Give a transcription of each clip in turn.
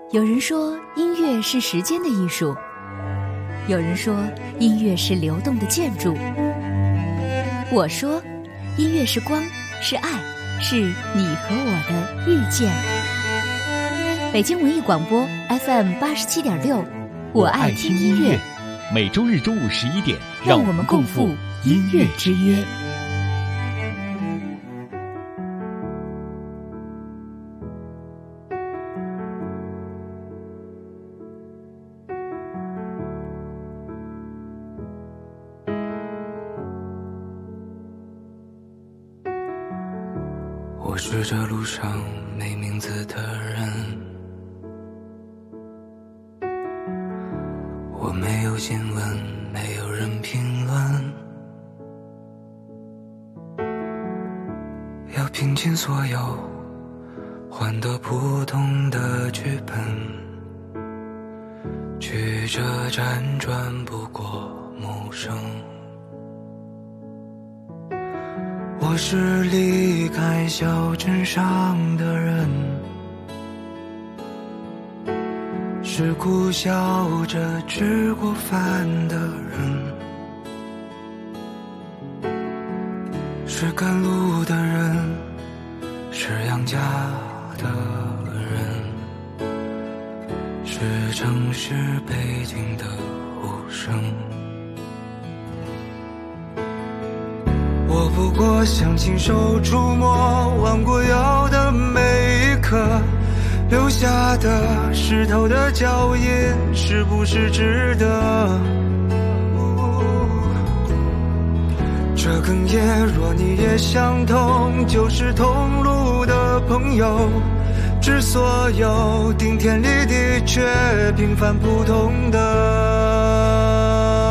有人说音乐是时间的艺术，有人说音乐是流动的建筑，我说音乐是光，是爱，是你和我的遇见。北京文艺广播 FM87.6，我爱听音乐。 每周日中午11点， 让我们共赴音乐之约。 我是这路上没名字的人，我没有新闻，没有人评论，要拼尽所有，换得不同的剧本，曲折辗转不过陌生。我是离开小镇上的人，是苦笑着吃过饭的人，是赶路的人，是养家的人，是城市背景的无声。我不过想亲手触摸弯过腰的每一刻，留下的石头的脚印是不是值得？这哽咽若你也相同，就是同路的朋友，致所有顶天立地却平凡普通的。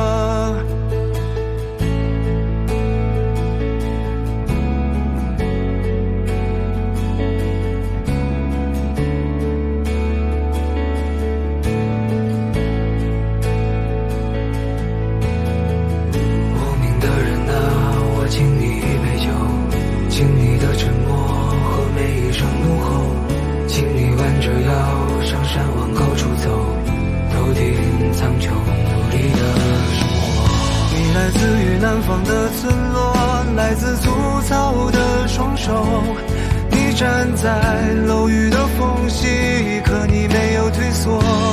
南方的村落，来自粗糙的双手，你站在楼宇的缝隙，可你没有退缩。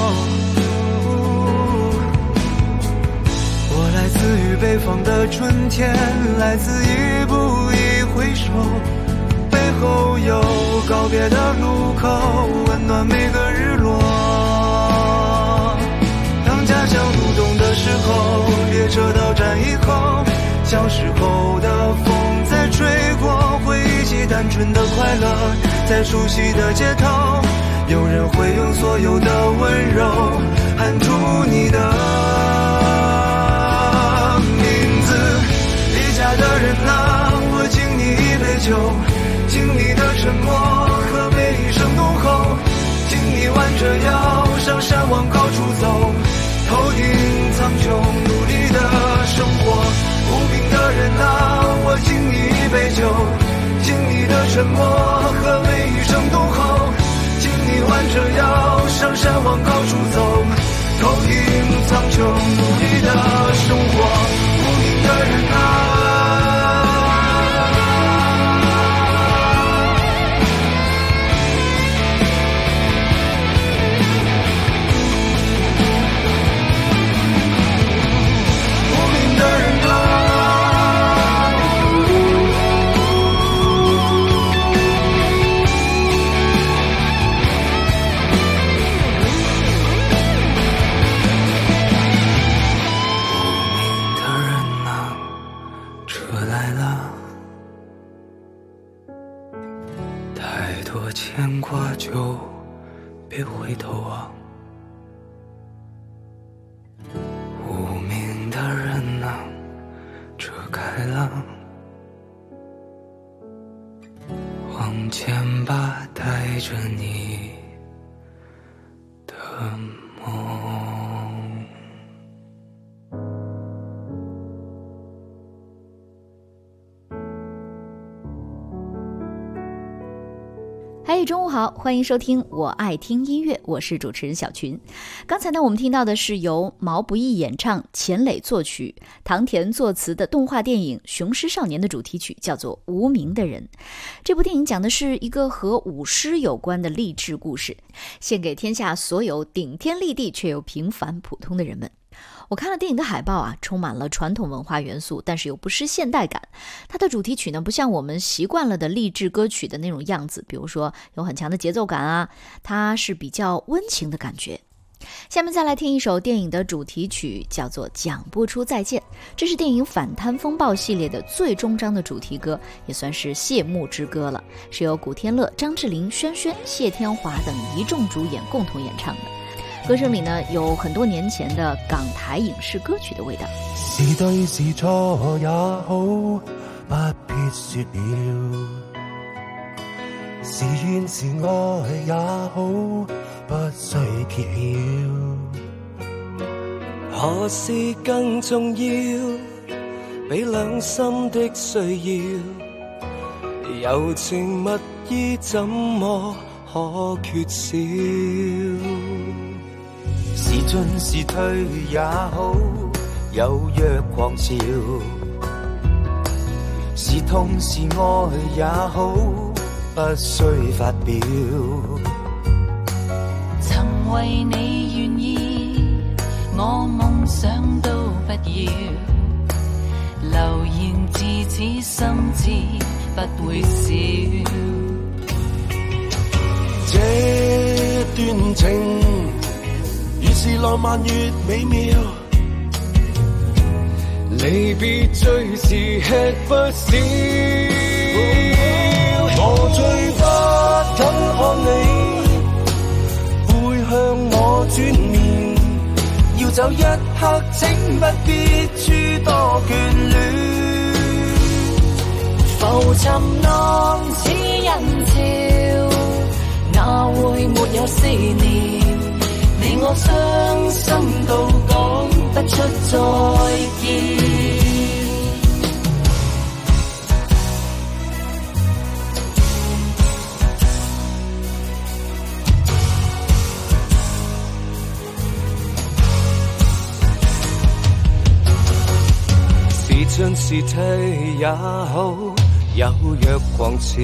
我来自于北方的春天，来自一步一回首，背后有告别的路口，温暖每个日落。当家乡入冬的时候，列车到站以后，小时候的风在吹过，回忆起单纯的快乐，在熟悉的街头，有人会用所有的温柔喊出你的名字。离家的人啊，我敬你一杯酒，敬你的沉默和每一声怒吼，敬你弯着腰上山往高处走，头顶苍穹努力的生活。无名的人啊，我敬你一杯酒，敬你的沉默和每一声怒吼，敬你弯着腰上山往高处走，头顶苍穹努力的生活。无名的人啊，牵挂就别回头望。无名的人啊，车开了，往前吧，带着你的梦。 还中午好，欢迎收听我爱听音乐，我是主持人小群。刚才呢，我们听到的是由毛不易演唱、钱磊作曲、唐田作词的动画电影《雄狮少年》的主题曲，叫做《无名的人》。这部电影讲的是一个和舞狮有关的励志故事，献给天下所有顶天立地却又平凡普通的人们。我看了电影的海报啊，充满了传统文化元素，但是又不失现代感。它的主题曲呢，不像我们习惯了的励志歌曲的那种样子，比如说有很强的节奏感啊，它是比较温情的感觉。下面再来听一首电影的主题曲，叫做《讲不出再见》。这是电影《反贪风暴》系列的最终章的主题歌，也算是谢幕之歌了，是由古天乐、张智霖、轩轩、谢天华等一众主演共同演唱的。歌声里呢，有很多年前的港台影视歌曲的味道。 是對是錯也好，不必說了；是怨是愛也好，不需揭曉。何事更重要？比兩心的需要，柔情蜜意怎麼可缺少？是進是退也好，有若狂潮；是痛是愛也好，不需發表。 曾為你願意，我夢想都不要，流言自此心知不會少。 這段情越是浪漫越美妙，離別最是吃不消。我最不敢看你背向我轉面，要走一刻請不必諸多眷戀。 浮沉浪似人潮，哪會沒有思念？你我傷心到講不出再見。 是進是退也好，有若狂潮；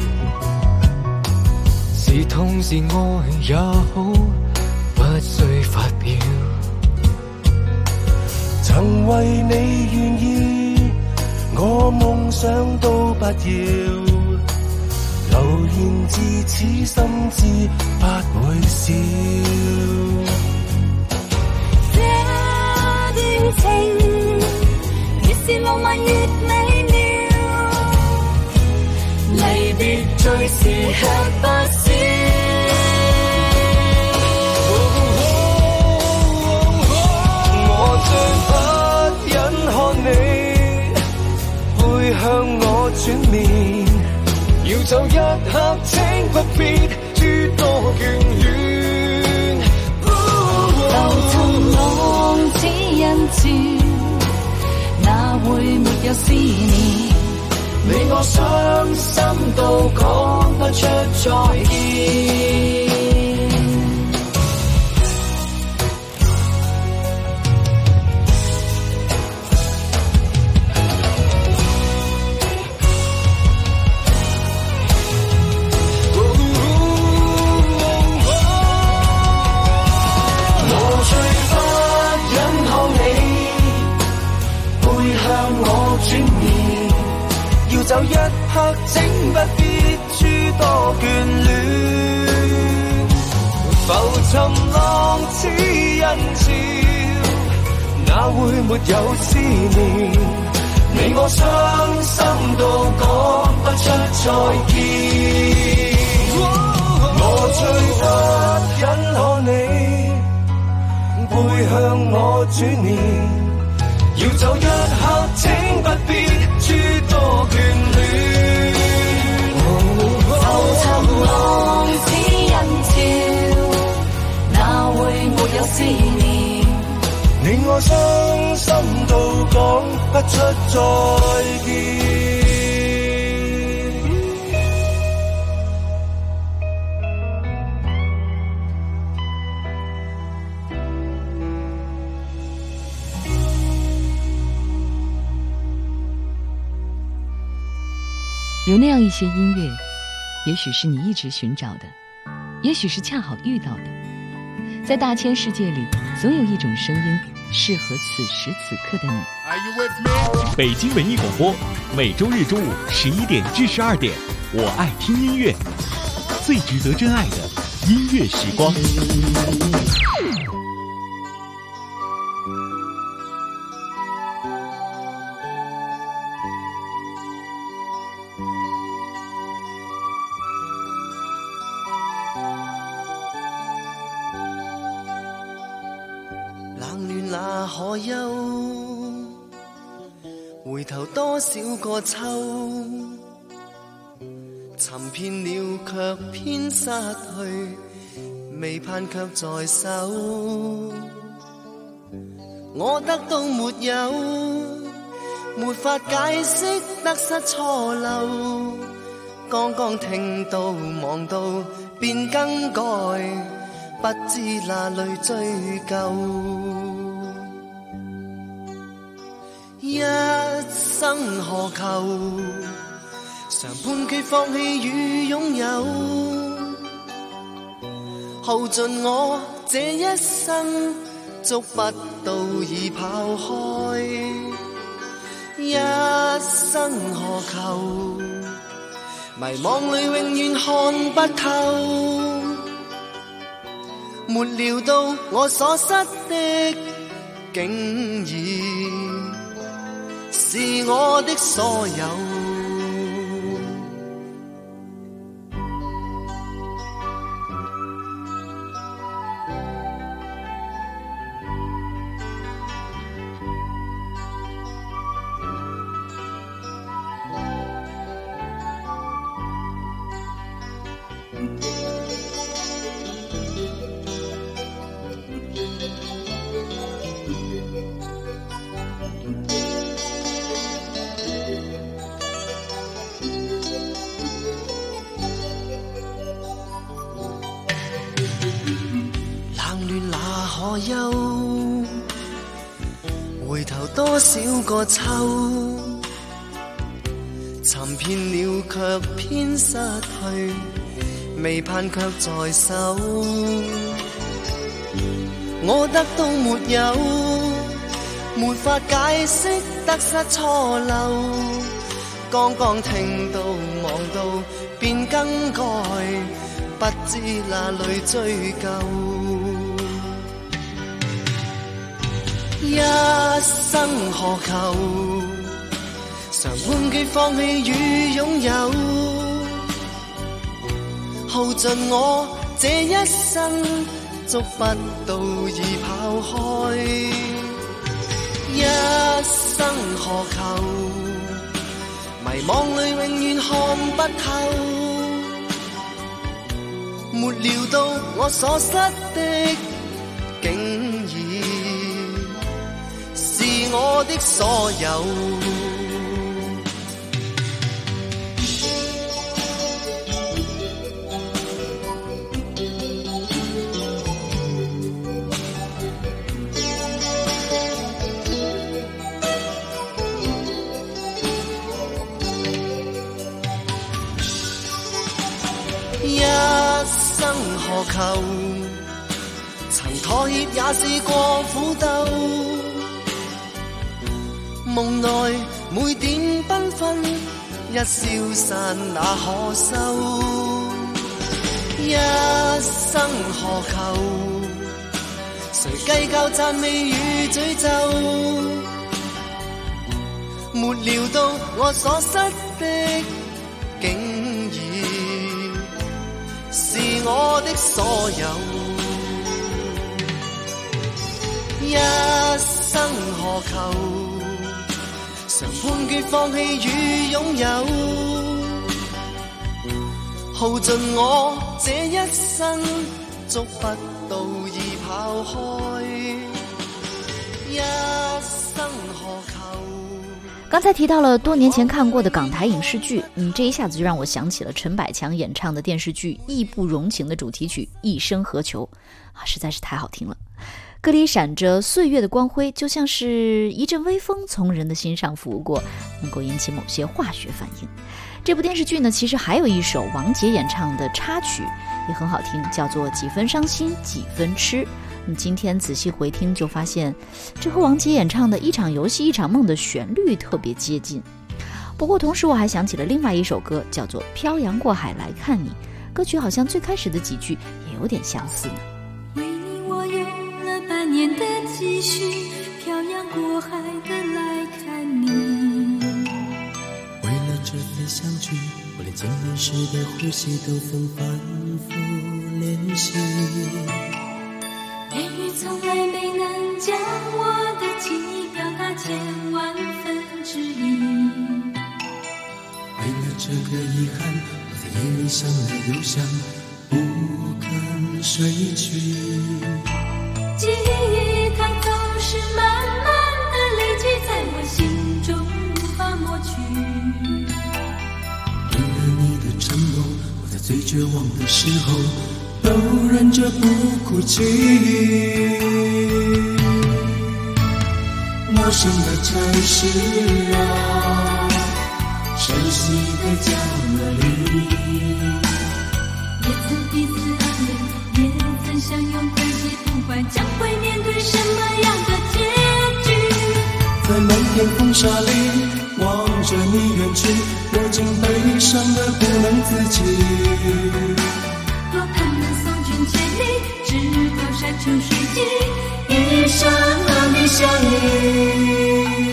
是痛是愛也好，不需發表。曾為你願意，我夢想都不要，流言自此心知不會少。 這段情越是浪漫越美妙，離別最是吃不消。 最不忍看你背向我轉面，要走一刻請不必諸多眷戀。 浮沉浪似人潮，哪會沒有思念？ 你我傷心到講不出再見。就一刻請不必諸多眷戀。浮沉浪似人潮，哪會沒有思念？你我傷心到講不出再見。我最不忍看你背向我轉面，要走一刻請不必諸多眷戀。 浮沉浪似人潮，哪會沒有思念？ 你我傷心到講不出再。 再見。 有那样一些音乐，也许是你一直寻找的，也许是恰好遇到的。在大千世界里，总有一种声音适合此时此刻的你。 北京文艺广播，每周日中午11点至12点，我爱听音乐，最值得真爱的音乐时光。 那可休？回頭多少個秋，尋遍了卻偏失去，未盼卻在手。我得到沒有？沒法解釋得失錯漏，剛剛聽到望到便更改，不知哪裏追究。一生何求？常判決放棄與擁有，耗盡我這一生，捉不到已拋開。一生何求？迷惘裏永遠看不透，沒料到我所失的，竟已是我的所有。可休？回頭多少個秋，尋遍了卻偏失去，未盼卻在手。我得到沒有？沒法解釋得失錯漏，剛剛聽到望到便更改，不知哪裏追究。一生何求？常判決放棄與擁有，耗盡我這一生，捉不到已拋開。一生何求？迷惘裏永遠看不透，沒料到我所失的，竟已是我的所有。一生何求？曾妥協也試過苦鬥，夢內每點繽紛，一消散那可收？一生何求？誰計較讚美與詛咒？沒料到我所失的，竟已是我的所有。一生何求？常判決放棄與擁有，耗盡我這一生，捉不到已拋開。一生何求？ 刚才提到了多年前看过的港台影视剧，这一下子就让我想起了陈百强演唱的电视剧《义不容情》的主题曲《一生何求》实在是太好听了。歌里闪着岁月的光辉，就像是一阵微风从人的心上拂过，能够引起某些化学反应。 这部电视剧呢，其实还有一首王杰演唱的插曲也很好听，叫做几分伤心几分痴。今天仔细回听就发现，这和王杰演唱的一场游戏一场梦的旋律特别接近。不过同时我还想起了另外一首歌，叫做漂洋过海来看你，歌曲好像最开始的几句也有点相似呢。 为你我用了半年的积蓄，漂洋过海的来看你。 为了这次相聚，我连见面时的呼吸都曾反复练习。 言语从来没能将我的情意表达千万分之一。 为了这个遗憾，我在夜里想了又想，不肯睡去。 记忆它总是慢慢的累积在我心中，无法抹去。 为了你的承诺，我在最绝望的时候都忍着不哭泣。陌生的城市啊，熟悉的角落里， 也曾彼此安慰，也曾相拥叹息，不管将会面对什么样的结局。 在漫天风沙里望着你远去，我竟悲伤得不能自己。 多盼能送君千里，直到山穷水尽，一生和你相依。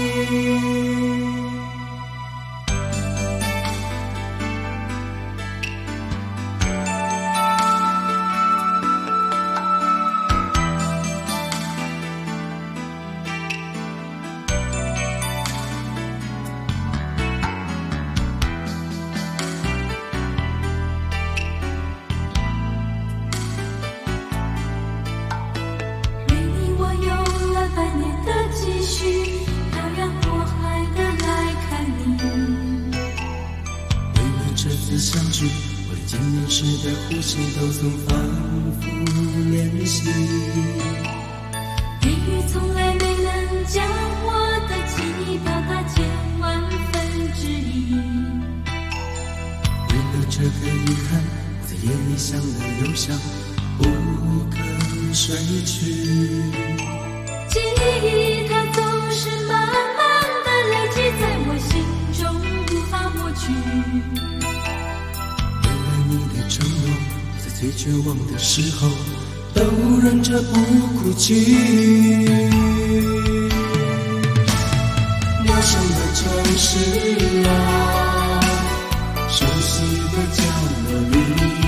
相聚，我连见面时的呼吸都曾反复练习。 言语从来没能将我的情意表达千万分之一。 为了这个遗憾，我在夜里想了又想，不肯睡去。 记忆它总是慢慢的累积在我心中，无法抹去。 你的承诺，我在最绝望的时候都忍着不哭泣。陌生的城市啊，熟悉的角落里，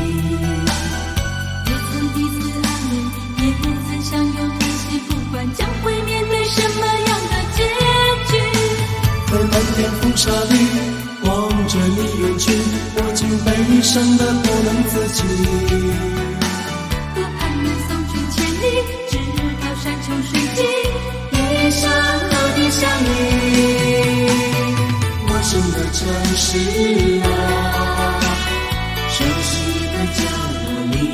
也曾彼此安慰，也曾相拥叹息，不管将会面对什么样的结局。 在漫天风沙里望着你远去，我竟悲伤得不能自己。 多盼能送君千里，直到山穷水尽，一生和你相依。 陌生的城市啊，熟悉的角落里，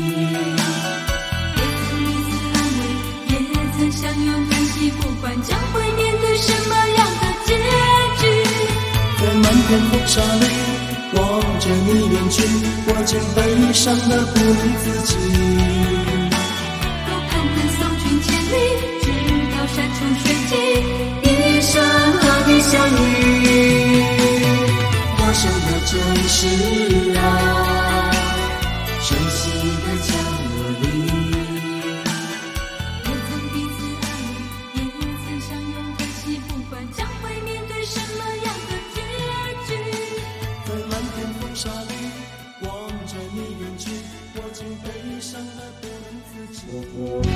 也曾彼此安慰，也曾相拥叹息，不管将会面对什么样的结局。 在漫天风沙里望着你远去，我竟悲伤得不能自己。 多盼能送君千里，直到山穷水尽，一生和你相依。 陌生的城市啊，熟悉的角落里， 也曾彼此安慰，也曾相拥叹息，不管将会面对什么样的结局。 在漫天风沙里望着你远去，我竟悲伤得不能自己。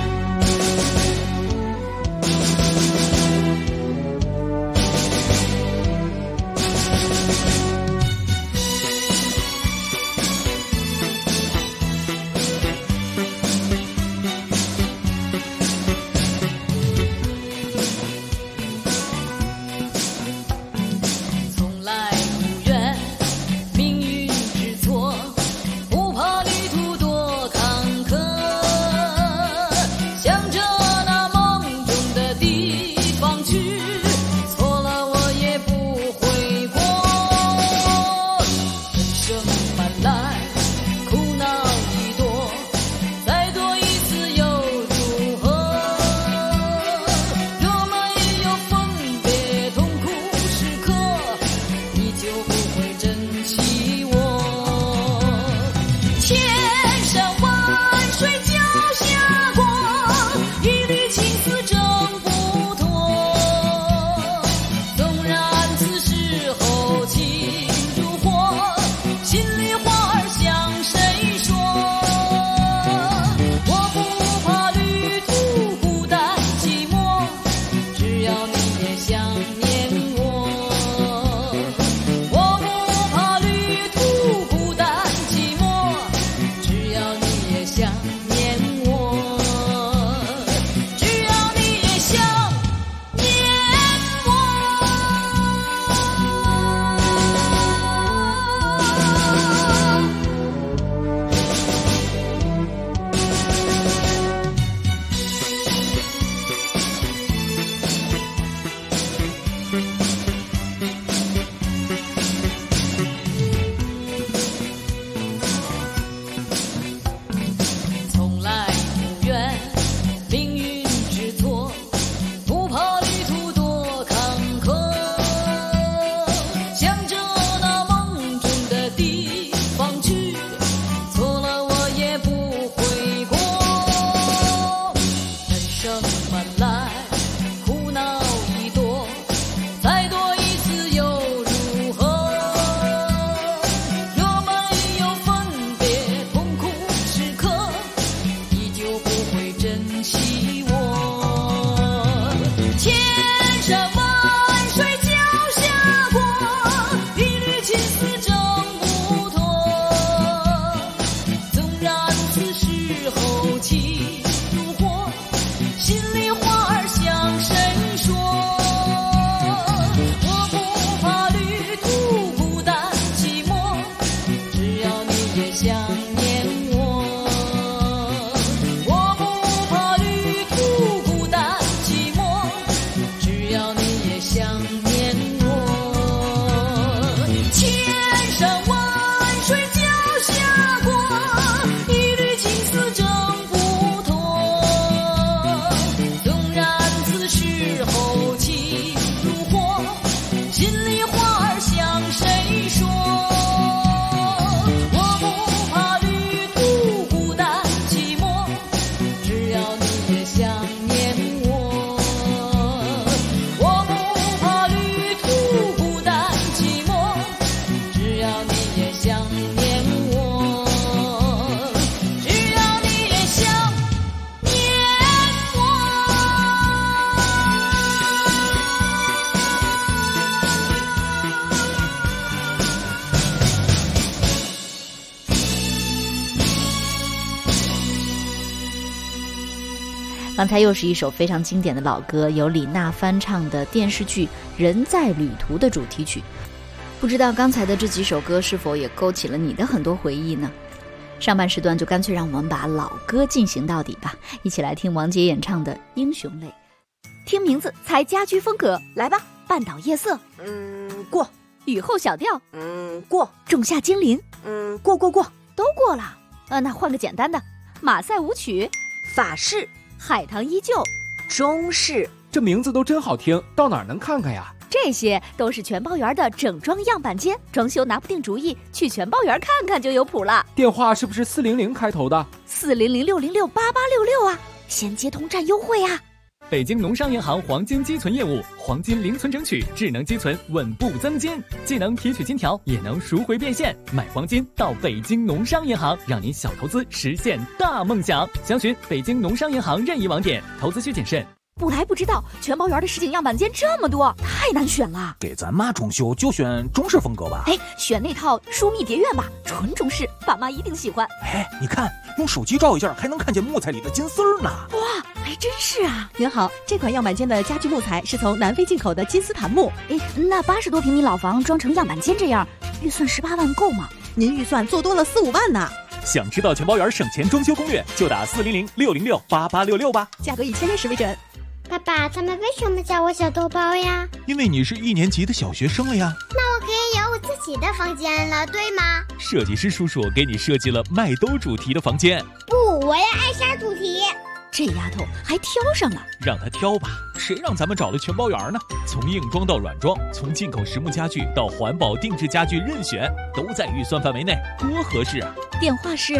刚才又是一首非常经典的老歌，由李娜翻唱的电视剧《人在旅途》的主题曲。不知道刚才的这几首歌是否也勾起了你的很多回忆呢？上半时段就干脆让我们把老歌进行到底吧，一起来听王杰演唱的《英雄泪》。听名字猜家居风格，来吧。半岛夜色， 过。 雨后小调， 过。 仲夏精灵， 过， 都过了。那换个简单的，马赛舞曲， 法式， 海棠依旧， 中式。 这名字都真好听，到哪儿能看看呀？ 这些都是全包园的整装样板间，装修拿不定主意，去全包园看看就有谱了。 电话是不是400开头的 ？400-606-8866啊，先接通站优惠啊！ 北京农商银行黄金积存业务，黄金零存整取，智能积存，稳步增金，既能提取金条，也能赎回变现。买黄金到北京农商银行，让您小投资实现大梦想。详询北京农商银行任意网点，投资需谨慎。 不来不知道，全包园的实景样板间这么多，太难选了。 给咱妈装修就选中式风格吧。 选那套疏密蝶院吧，纯中式，爸妈一定喜欢。 你看，用手机照一下，还能看见木材里的金丝儿呢。 哇，还真是啊！ 您好，这款样板间的家具木材是从南非进口的金丝檀木。 那80多平米老房装成样板间这样，预算18万够吗？ 您预算做多了4-5万呢。 想知道全包园省钱装修攻略，就打400-606-8866吧。 价格以签约时为准。 爸爸，他们为什么叫我小豆包呀？ 因为你是1年级的小学生了呀。 那我可以有我自己的房间了，对吗？ 设计师叔叔给你设计了麦兜主题的房间。 不，我要艾莎主题。 这丫头还挑上了， 让她挑吧，谁让咱们找了全包园呢？从硬装到软装，从进口实木家具到环保定制家具，任选都在预算范围内，多合适啊！ 电话是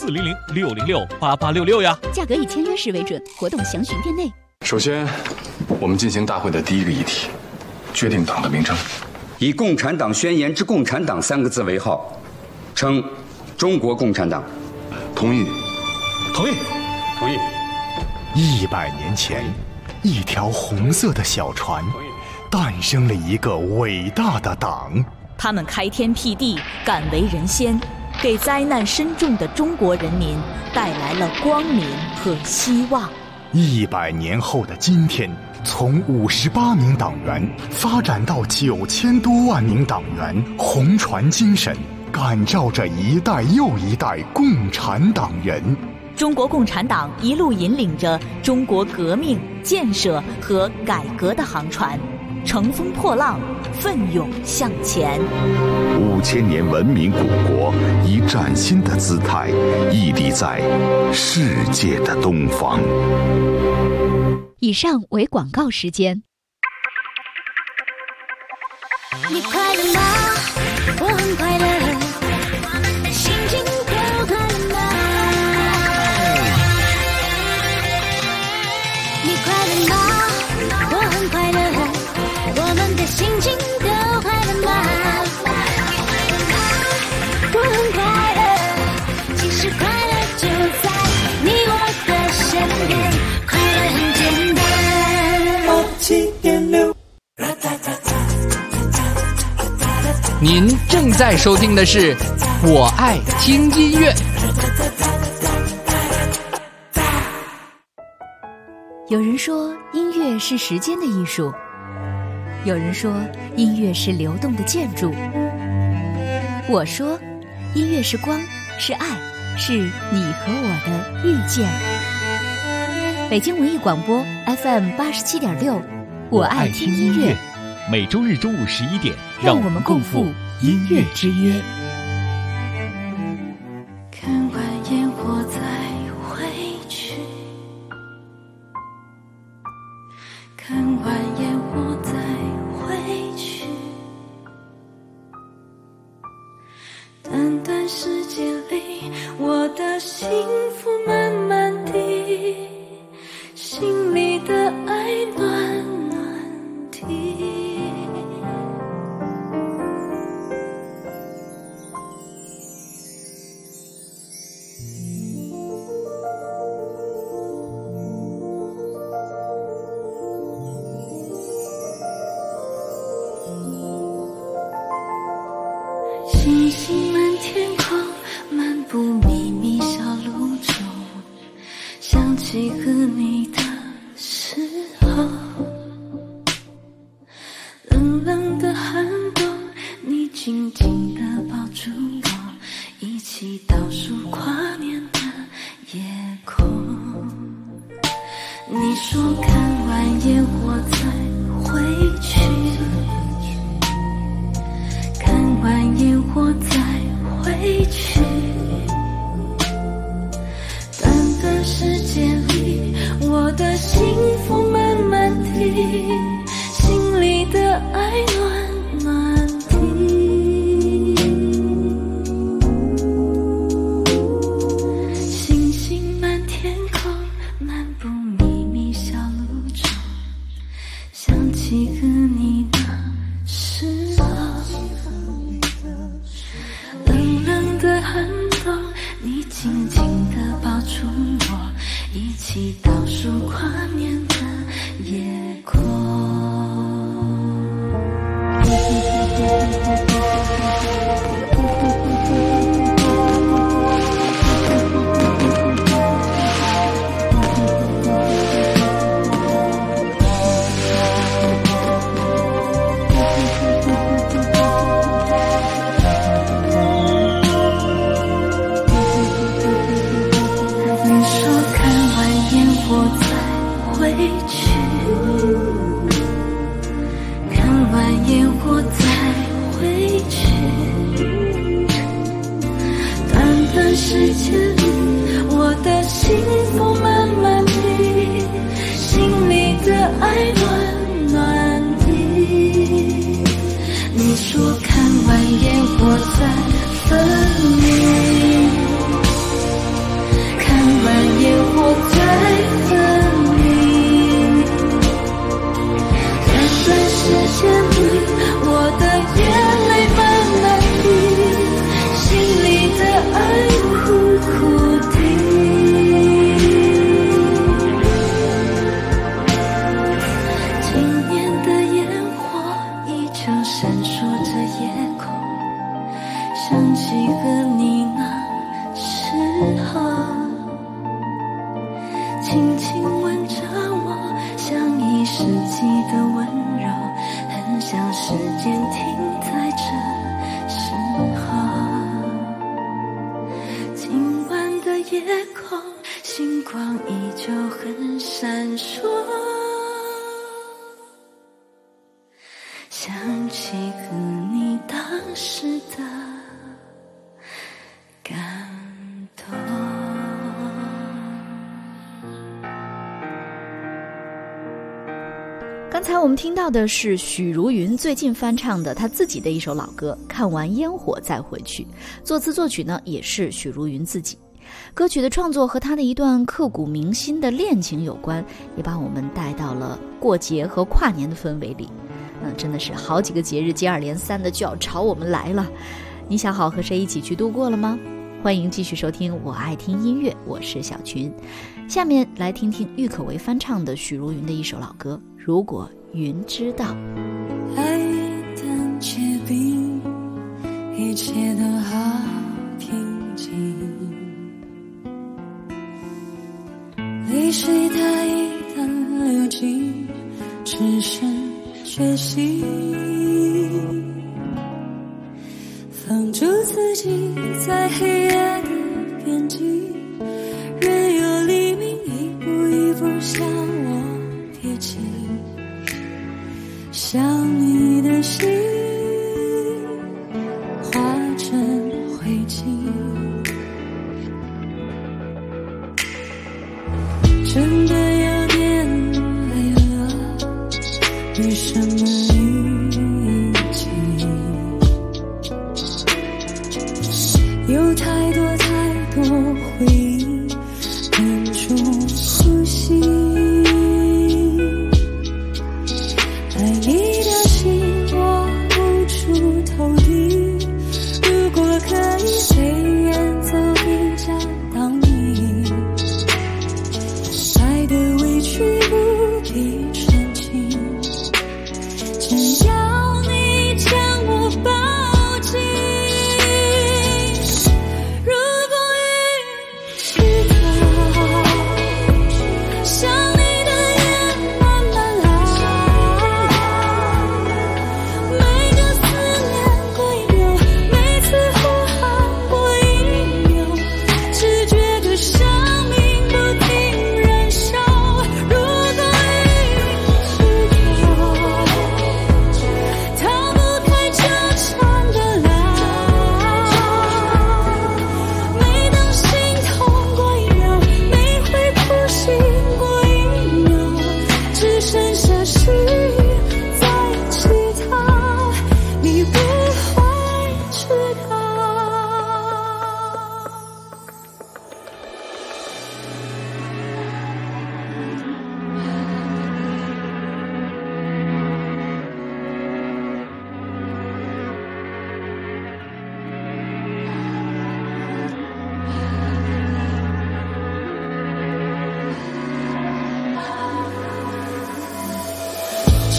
400-606-8866呀。 价格以签约时为准，活动详询店内。 首先，我们进行大会的第一个议题，决定党的名称， 以《共产党宣言》之“共产党”3个字为号，称中国共产党。 同意。 同意。同意。 100年前，一条红色的小船，诞生了一个伟大的党。 他们开天辟地，敢为人先，给灾难深重的中国人民带来了光明和希望。 100年后的今天，从58名党员发展到9000多万名党员，红船精神感召着一代又一代共产党人。 中国共产党一路引领着中国革命、建设和改革的航船，乘风破浪，奋勇向前。 5000年文明古国以崭新的姿态屹立在世界的东方。 以上为广告时间。 你快乐吗？我很快乐。心情都快乐吗？你快乐吗？我很快乐。我们的心情都快乐吗？我很快乐。其实快乐就在你我的身边，快乐很简单。87.6。 您正在收听的是《我爱听音乐》。 有人说音乐是时间的艺术，有人说音乐是流动的建筑。我说，音乐是光，是爱，是你和我的遇见。北京文艺广播 FM 87.6，我爱听音乐。 每周日中午11点， 让我们共赴音乐之约。 看完烟火再回去，看完烟火再回去，短短时间里，我的幸福慢慢地，心里的爱暖暖地。星星满天空，漫步秘密小路中，想起和你的说看完烟火再回去，看完烟火再回去，短短时间里我的幸福慢慢地，心里的爱暖暖地，星星满天空，漫步秘密小路中，想起和你那时候，冷冷的寒冬，你紧紧地抱住我，一起倒数跨年的夜空。你说看完烟火再回去，看完烟火再回去，短短时间里我的幸福慢慢地，心里的爱暖暖地。你说看完烟火再分离，看完烟火再分离，短短时间里我的眼泪慢慢滴，心里的爱哭哭啼。今年的烟火依旧闪烁着夜空，想起和你那时候，轻轻吻着我，像一世纪的温柔，很想时间停在这时候。今晚的夜空，星光依旧很闪烁，想起和你当时的感动。 刚才我们听到的是许茹芸最近翻唱的她自己的一首老歌《看完烟火再回去》，作词作曲呢也是许茹芸自己。歌曲的创作和她的一段刻骨铭心的恋情有关，也把我们带到了过节和跨年的氛围里。真的是好几个节日接二连三的就要朝我们来了，你想好和谁一起去度过了吗？欢迎继续收听我爱听音乐，我是小群。下面来听听郁可唯翻唱的许茹芸的一首老歌《如果云知道》。 爱的结冰，一切都好平静，泪水它一旦流尽，只剩决心，放逐自己在黑夜的边际，任由黎明一步一步向我逼近，想你的心化成灰烬，真的有点累了，为什么一起有太多回忆忍住呼吸，爱你的心我无处投递，如果可以随缘走一家当你，爱的委屈不必澄清，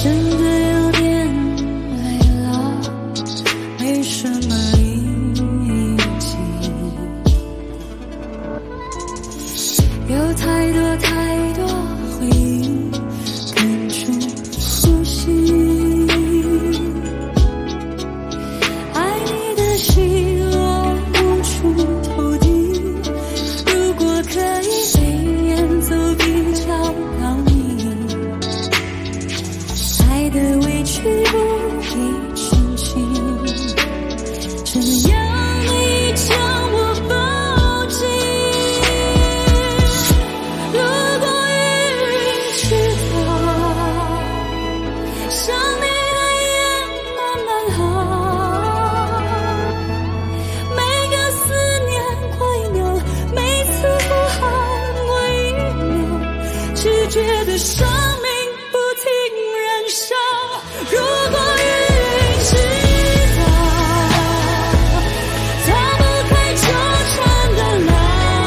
真的有点累了，没什么力气，有太多回忆哽住呼吸，爱你的心我无处投递，如果可以飞檐走壁找到你，爱的委屈不必澄清，只要你将我抱紧。如果云知道想你的夜慢慢好，每个思念过一秒，每次呼喊过一秒，只觉得生命不停燃烧。如果云知道逃不开纠缠的牢，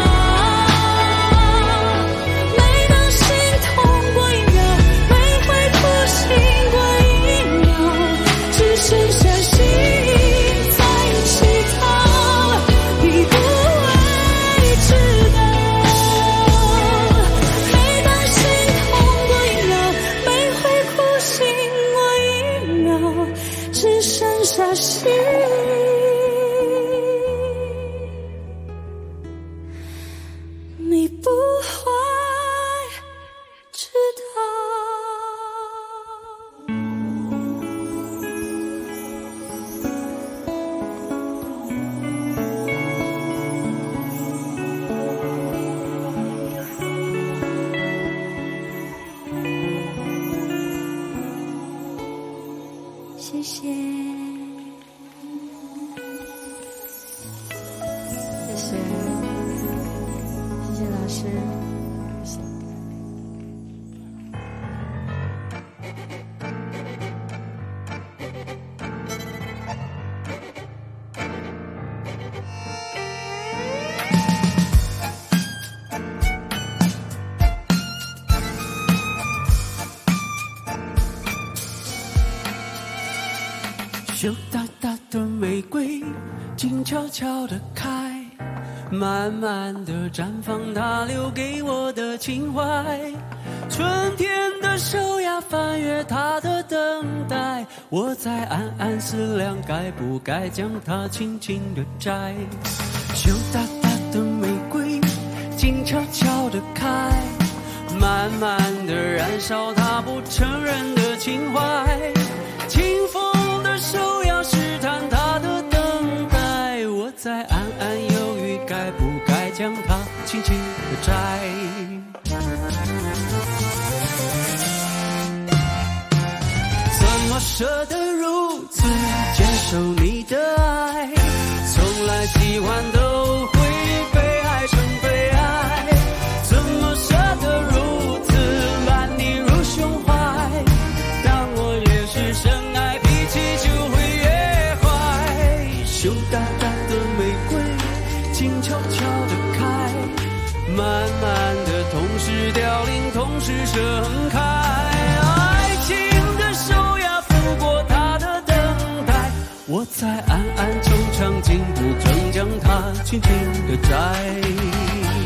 每当心痛过一秒，每回哭醒过一秒，只剩下心在乞讨，你不会知道。每当心痛过一秒，每回哭醒过一秒，只剩下心你不会知道。谢谢，谢谢，谢谢老师，谢谢。 羞答答的玫瑰静悄悄地开，慢慢地绽放它留给我的情怀。春天的手呀翻阅它的等待，我在暗暗思量该不该将它轻轻地摘。羞答答的玫瑰静悄悄地开，慢慢地燃烧它不承认的情怀。清风的手要试探它的等待，我在暗暗犹豫该不该将它轻轻地摘。怎么舍得如此接受你的爱，从来喜欢都会被爱成被爱，怎么舍得如此揽你入胸怀，当我越是深爱脾气就会越坏。羞答答的玫瑰静悄悄地开，慢慢地同时凋零同时盛开，爱情的手呀拂过它的等待，我在暗暗惆怅竟不曾将它轻轻地摘。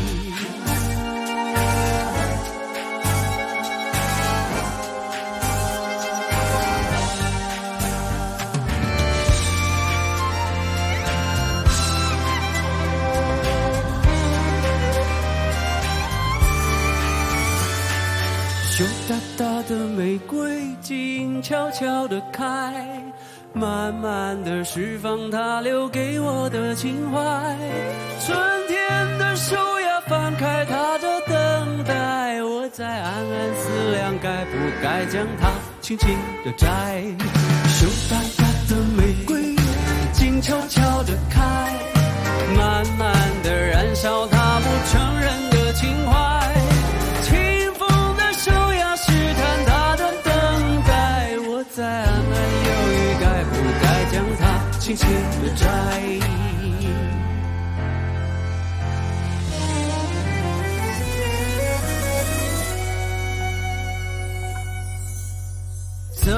羞答答的玫瑰静悄悄地开，慢慢地释放它留给我的情怀。春天的手呀翻开它的等待，我在暗暗思量该不该将它轻轻地摘。羞答答的玫瑰静悄悄地开，慢慢地燃烧它不承认的情怀。在暗暗犹豫该不该将它轻轻地摘。怎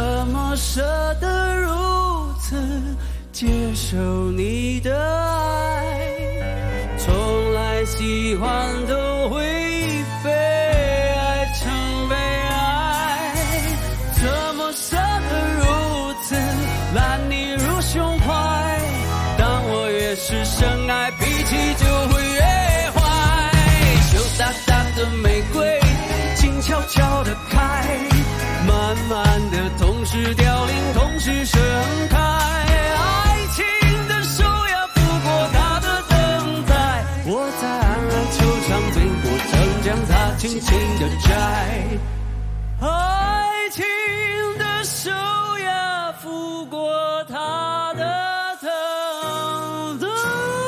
舍得如此接受你的爱？从来喜欢都会被爱成悲哀，怎么舍得如此揽你入胸怀？当我越是深爱，脾气就会越坏。羞答答的玫瑰静悄悄地开，慢慢的同时凋零，同时盛开。爱情的手呀拂过它的等待，我在暗暗惆怅，最后曾将它轻轻地摘。爱情的手呀拂过它的等待，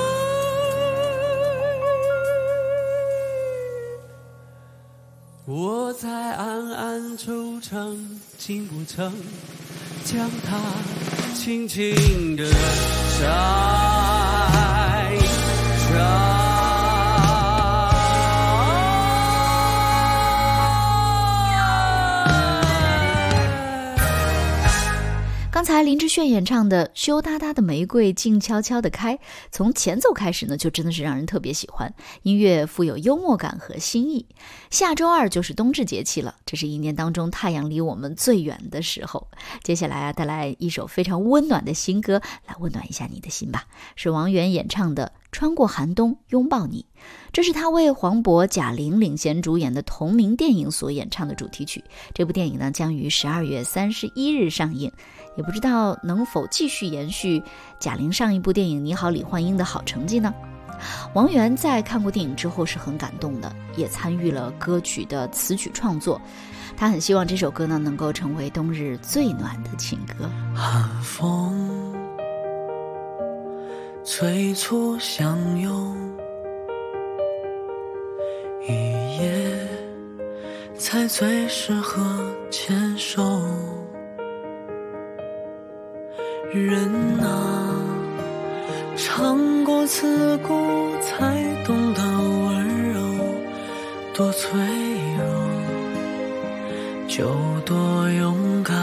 我在暗暗惆怅，竟不曾将它轻轻地摘。 刚才林志炫演唱的《羞答答的玫瑰静悄悄地开》，从前奏开始呢，就真的是让人特别喜欢。音乐富有幽默感和新意。下周二就是冬至节气了，这是一年当中太阳离我们最远的时候。接下来带来一首非常温暖的新歌，来温暖一下你的心吧。是王源演唱的《穿过寒冬拥抱你》，这是他为黄渤、贾玲领衔主演的同名电影所演唱的主题曲。这部电影呢，将于12月31日上映。也不知道能否继续延续贾玲上一部电影《你好，李焕英》的好成绩呢？王源在看过电影之后是很感动的，也参与了歌曲的词曲创作。他很希望这首歌呢能够成为冬日最暖的情歌。 寒风催促相拥，一夜才最适合牵手。人啊，尝过刺骨才懂得温柔，多脆弱就多勇敢。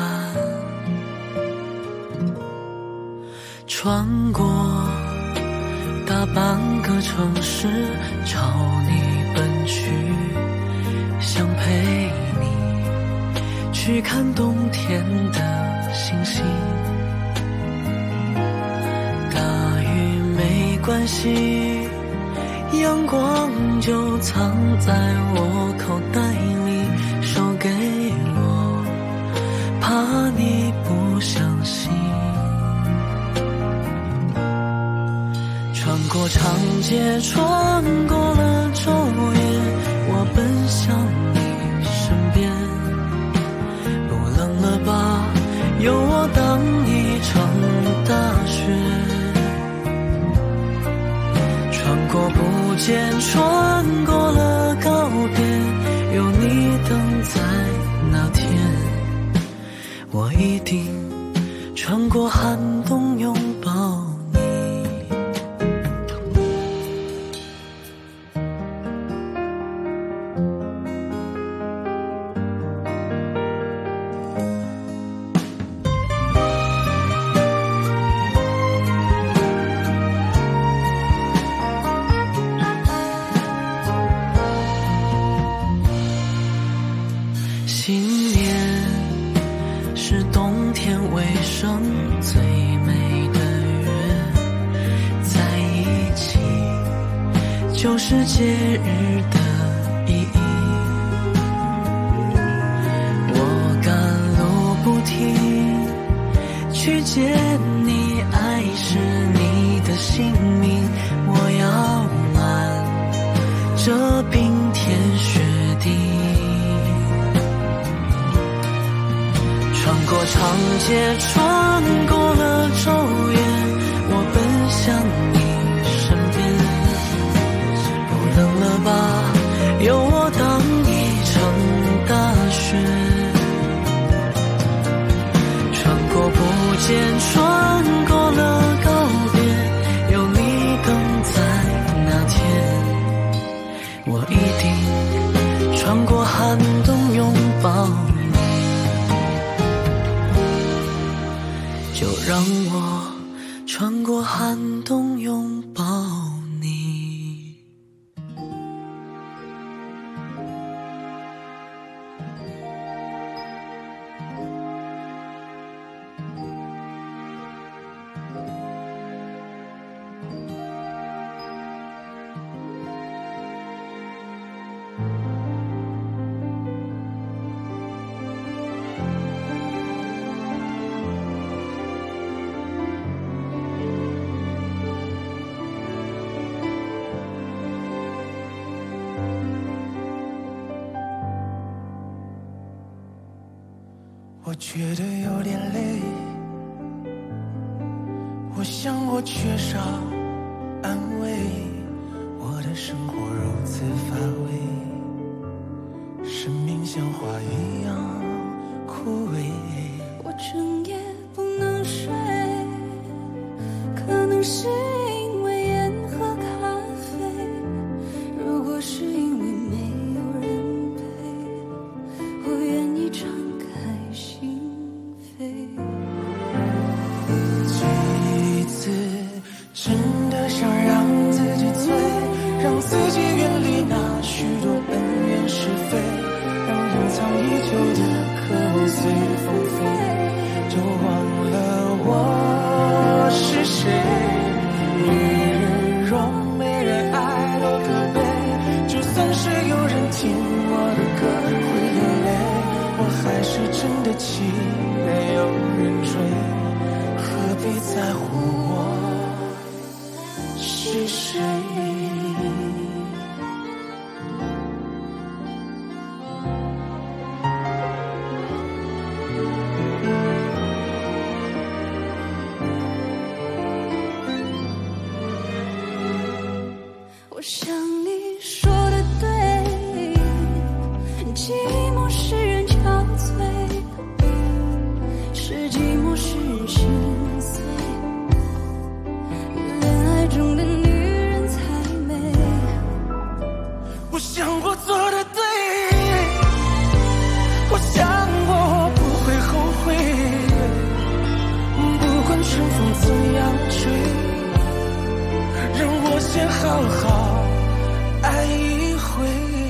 穿过大半个城市朝你奔去，想陪你去看冬天的星星。没关系，阳光就藏在我口袋里，手给我，怕你不相信。穿过长街，穿过了昼夜，我奔向你身边。不冷了吧，有我当一场大雪。穿过不见，穿过了告别，有你等在那天，我一定穿过寒冬拥抱你。就是节日的意义，我赶路不停去见你，爱是你的姓名，我要瞒这冰天雪地。穿过长街，穿过了昼夜，我奔向你身边。冷了吧，有我当一场大雪。穿过不见，穿过了告别，有你等在那天，我一定穿过寒冬拥抱你。 让我穿过寒冬拥抱你。 我觉得有点累，我想我缺少安慰，我的生活如此乏味，生命像花一样枯萎。 我整夜不能睡，可能是因为烟和咖啡，如果是因为没有人陪，我愿意敞开心扉。 几次真的想让自己醉，让自己远离那许多恩怨是非，让隐藏已久的渴望随风飞，就忘了我是谁。女人若没人爱多可悲，就算是有人听我的歌会流泪，我还是真的期待有人追，何必在乎我是谁。 我想你说的对，寂寞使人憔悴，是寂寞使人心碎，恋爱中的女人才美。 我想我做的对，我想我不会后悔，不管春风怎样吹，让我先好好爱一回。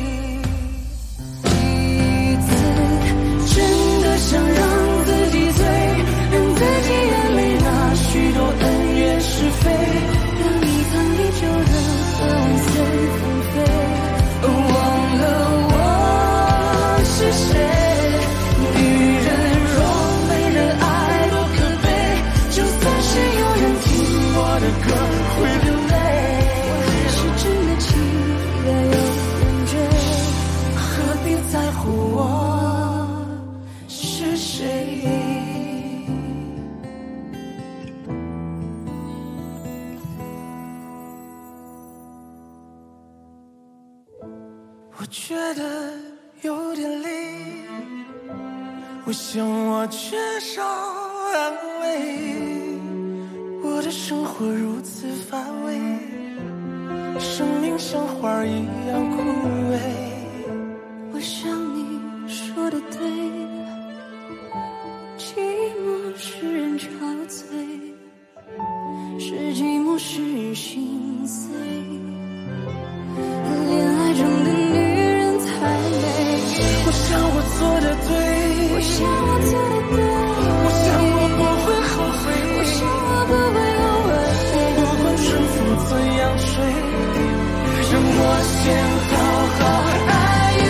一次真的想让自己醉，让自己远离那许多恩怨是非，让遗藏已久的渴望随风飞，忘了我是谁。女人若没人爱多可悲，就算是有人听我的歌会流泪，我还是真的期待有人追， 何必在乎我是谁。我觉得有点累，我想我缺少安慰，我的生活如此乏味，生命像花一样枯萎。 我想你说的对，寂寞使人憔悴，是寂寞使人心碎，恋爱中的女人才美。 我想我做的对， 我想我做的对， 我想我不会后悔， 我想我不会后悔， 不管春风怎样吹，让我先好好爱一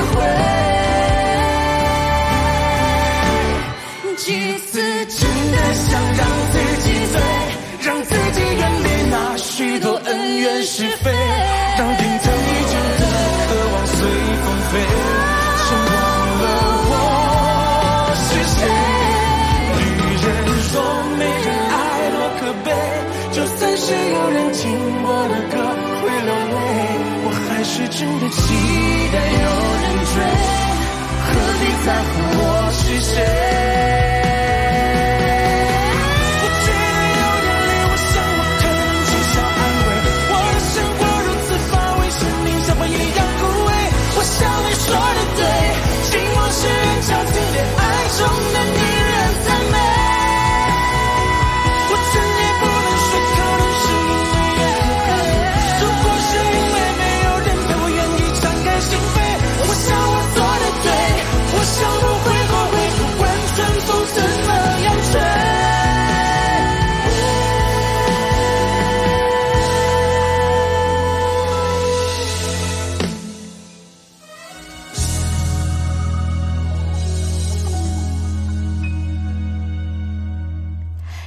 回。 几次真的想让自己醉，让自己远离那许多恩怨是非，让隐藏已久的渴望随风飞，先忘了我是谁。女人若没人爱多可悲，就算是有人听我的歌会流泪，我还是真的期待有人追，何必在乎我是谁。 像你说的对，寂寞使人憔悴，恋爱中的女人才美。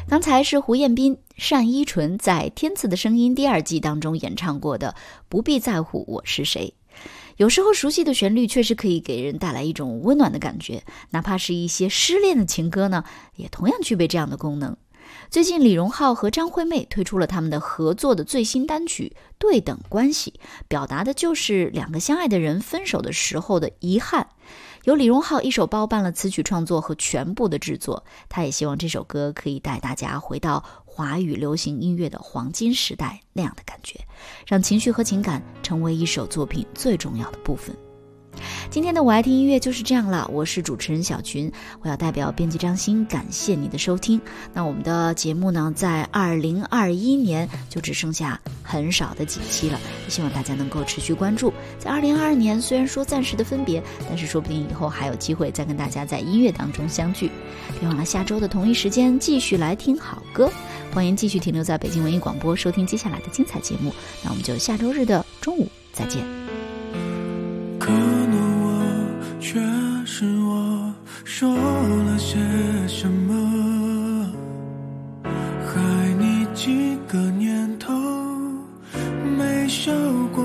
刚才是胡彦斌、单依纯在《天赐的声音》第2季当中演唱过的《不必在乎我是谁》。有时候熟悉的旋律确实可以给人带来一种温暖的感觉，哪怕是一些失恋的情歌呢，也同样具备这样的功能。最近李荣浩和张惠妹推出了他们的合作的最新单曲《对等关系》，表达的就是2个相爱的人分手的时候的遗憾。由李荣浩一手包办了词曲创作和全部的制作，他也希望这首歌可以带大家回到华语流行音乐的黄金时代那样的感觉，让情绪和情感成为一首作品最重要的部分。今天的我爱听音乐就是这样了，我是主持人小群，我要代表编辑张欣感谢你的收听。那我们的节目呢，在2021年就只剩下很少的几期了，也希望大家能够持续关注。在2022年虽然说暂时的分别，但是说不定以后还有机会再跟大家在音乐当中相聚。别忘了下周的同一时间继续来听好歌，欢迎继续停留在北京文艺广播收听接下来的精彩节目。那我们就下周日的中午再见。 可能我却是我说了些什么，害你几个年头没笑过。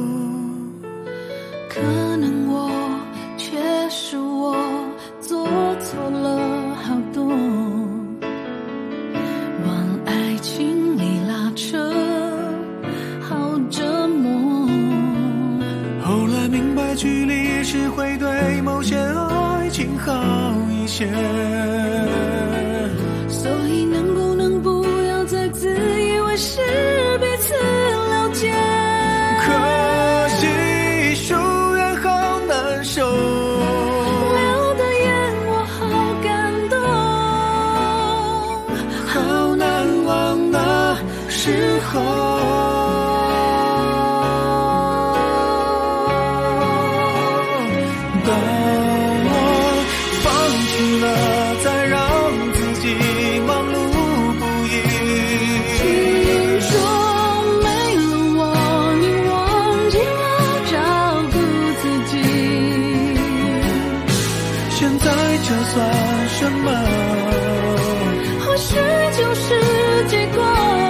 可能我却是我做错了好多，往爱情里拉扯，好折磨。 后来明白距离是会对某些爱情好一些， 所以能不能不要再自以为是彼此了解。 可惜疏远好难受， 留的眼我好感动， 好难忘那时候。 算什么？或许就是结果。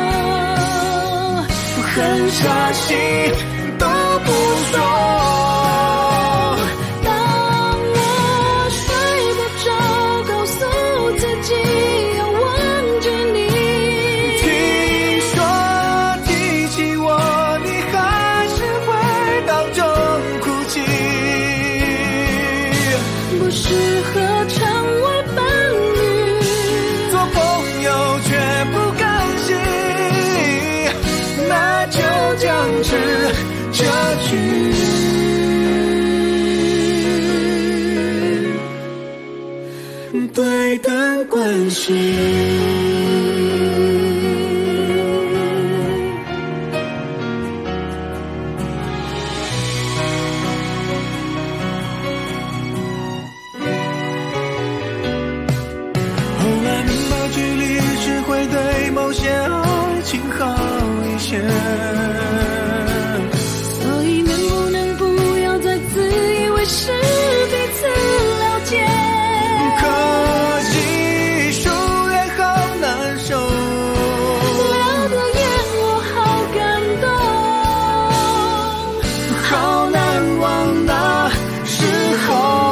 很差心都不说， 当我睡不着，告诉自己要忘记你。 听说提起我，你还是会当众哭泣， 不适合。 将是结局，对等关系。后来明白距离是会对某些爱情好一些， 是彼此了解， 可惜疏远好难受， 留的眼我好感动， 好难忘那时候。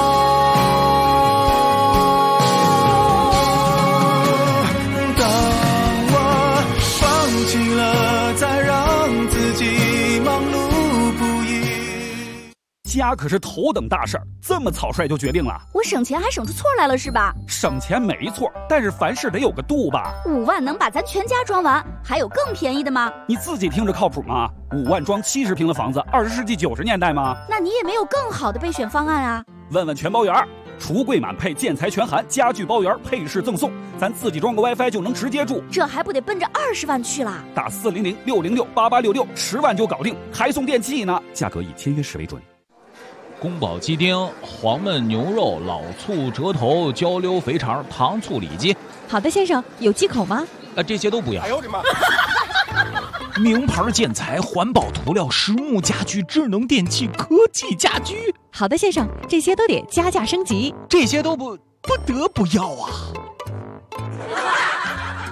当我放弃了，再让自己忙碌不已。 家可是头等大事儿，这么草率就决定了？ 我省钱还省出错来了是吧？ 省钱没错，但是凡事得有个度吧。 5万能把咱全家装完，还有更便宜的吗？ 你自己听着靠谱吗？5万装70平的房子，20世纪90年代吗？ 那你也没有更好的备选方案啊？ 问问全包圆，橱柜满配，建材全含，家具包圆，配饰赠送，咱自己装个 WiFi 就能直接住。 这还不得奔着20万去了？ 打400-606-8866，10万就搞定，还送电器呢。价格以签约时为准。 宫保鸡丁、黄焖牛肉、老醋折头、焦溜肥肠、糖醋里脊。 好的，先生，有忌口吗？ 这些都不要。 哎呦我的妈！ 名牌建材、环保涂料、实木家具、智能电器、科技家居。 好的，先生，这些都得加价升级。 这些都不得不要啊！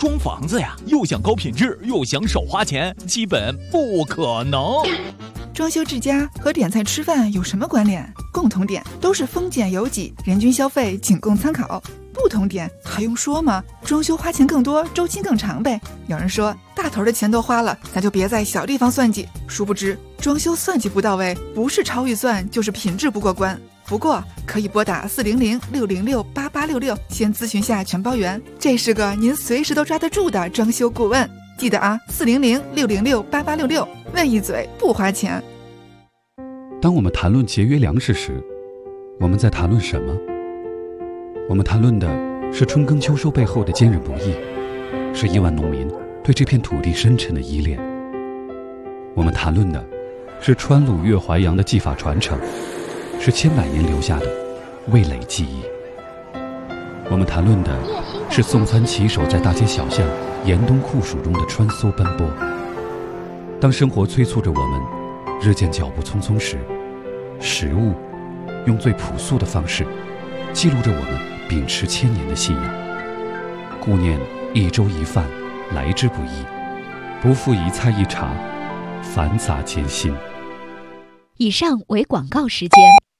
装房子呀，又想高品质，又想少花钱，基本不可能。 装修治家和点菜吃饭有什么关联？共同点都是丰俭由己，人均消费仅供参考。不同点还用说吗？装修花钱更多，周期更长呗。有人说大头的钱都花了，咱就别在小地方算计。殊不知装修算计不到位，不是超预算就是品质不过关。不过可以拨打400-606-8866，先咨询下全包圆，这是个您随时都抓得住的装修顾问。记得啊，400-606-8866，问一嘴不花钱。 当我们谈论节约粮食时，我们在谈论什么？我们谈论的是春耕秋收背后的坚韧不易，是亿万农民对这片土地深沉的依恋。我们谈论的是川鲁粤淮扬的技法传承，是千百年留下的味蕾记忆。我们谈论的是送餐骑手在大街小巷严冬酷暑中的穿梭奔波。当生活催促着我们日渐脚步匆匆时，食物用最朴素的方式记录着我们秉持千年的信仰。顾念一粥一饭来之不易，不负一菜一茶繁杂艰辛。 以上为广告时间。